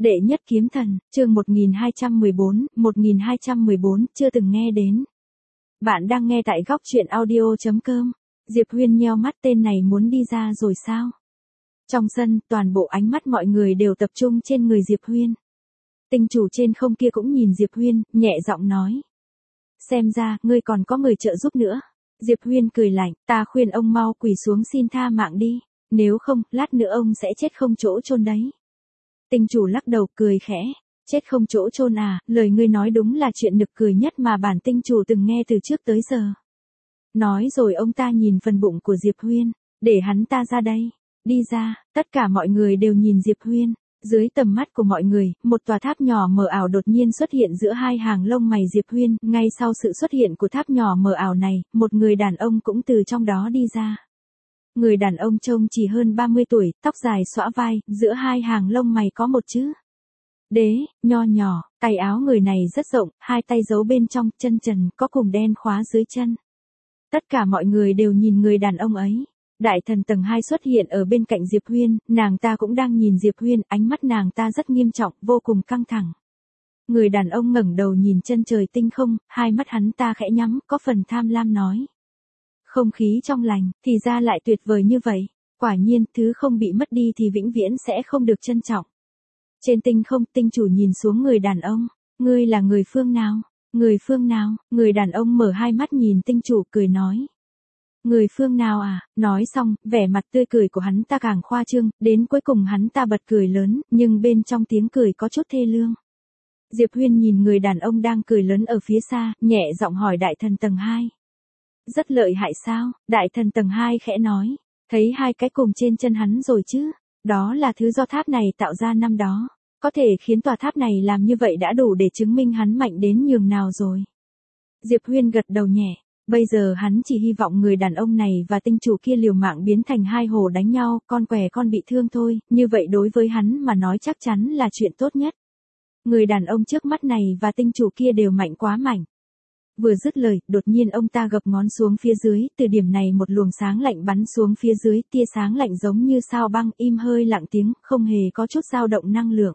Đệ nhất kiếm thần, chương 1214, chưa từng nghe đến. Bạn đang nghe tại góc truyện audio.com. Diệp Huyên nheo mắt, tên này muốn đi ra rồi sao? Trong sân, toàn bộ ánh mắt mọi người đều tập trung trên người Diệp Huyên. Tinh chủ trên không kia cũng nhìn Diệp Huyên, nhẹ giọng nói. Xem ra, ngươi còn có người trợ giúp nữa. Diệp Huyên cười lạnh, ta khuyên ông mau quỳ xuống xin tha mạng đi. Nếu không, lát nữa ông sẽ chết không chỗ chôn đấy. Tinh chủ lắc đầu cười khẽ. Chết không chỗ chôn à, lời ngươi nói đúng là chuyện nực cười nhất mà bản tinh chủ từng nghe từ trước tới giờ. Nói rồi ông ta nhìn phần bụng của Diệp Huyên. Để hắn ta ra đây. Đi ra, tất cả mọi người đều nhìn Diệp Huyên. Dưới tầm mắt của mọi người, một tòa tháp nhỏ mờ ảo đột nhiên xuất hiện giữa hai hàng lông mày Diệp Huyên. Ngay sau sự xuất hiện của tháp nhỏ mờ ảo này, một người đàn ông cũng từ trong đó đi ra. Người đàn ông trông chỉ hơn 30 tuổi, tóc dài xõa vai, giữa hai hàng lông mày có một chữ Đế, nho nhỏ, tay áo người này rất rộng, hai tay giấu bên trong, chân trần, có cùm đen khóa dưới chân. Tất cả mọi người đều nhìn người đàn ông ấy. Đại thần tầng 2 xuất hiện ở bên cạnh Diệp Huyên, nàng ta cũng đang nhìn Diệp Huyên, ánh mắt nàng ta rất nghiêm trọng, vô cùng căng thẳng. Người đàn ông ngẩng đầu nhìn chân trời tinh không, hai mắt hắn ta khẽ nhắm, có phần tham lam nói. Không khí trong lành, thì ra lại tuyệt vời như vậy. Quả nhiên, thứ không bị mất đi thì vĩnh viễn sẽ không được trân trọng. Trên tinh không, tinh chủ nhìn xuống người đàn ông. Ngươi là người phương nào? Người phương nào? Người đàn ông mở hai mắt nhìn tinh chủ cười nói. Người phương nào à? Nói xong, vẻ mặt tươi cười của hắn ta càng khoa trương, đến cuối cùng hắn ta bật cười lớn, nhưng bên trong tiếng cười có chút thê lương. Diệp Huyên nhìn người đàn ông đang cười lớn ở phía xa, nhẹ giọng hỏi đại thần tầng 2. Rất lợi hại sao? Đại thần tầng 2 khẽ nói. Thấy hai cái cùm trên chân hắn rồi chứ? Đó là thứ do tháp này tạo ra năm đó. Có thể khiến tòa tháp này làm như vậy đã đủ để chứng minh hắn mạnh đến nhường nào rồi. Diệp Huyên gật đầu nhẹ. Bây giờ hắn chỉ hy vọng người đàn ông này và tinh chủ kia liều mạng biến thành hai hồ đánh nhau, con què con bị thương thôi, như vậy đối với hắn mà nói chắc chắn là chuyện tốt nhất. Người đàn ông trước mắt này và tinh chủ kia đều mạnh quá mạnh. Vừa dứt lời, đột nhiên ông ta gập ngón xuống phía dưới, từ điểm này một luồng sáng lạnh bắn xuống phía dưới, tia sáng lạnh giống như sao băng, im hơi lặng tiếng, không hề có chút dao động năng lượng.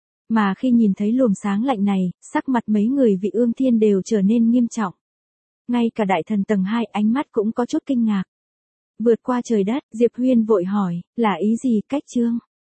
Mà khi nhìn thấy luồng sáng lạnh này, sắc mặt mấy người vị ương thiên đều trở nên nghiêm trọng. Ngay cả đại thần tầng 2 ánh mắt cũng có chút kinh ngạc. Vượt qua trời đất, Diệp Huyên vội hỏi, là ý gì cách chương?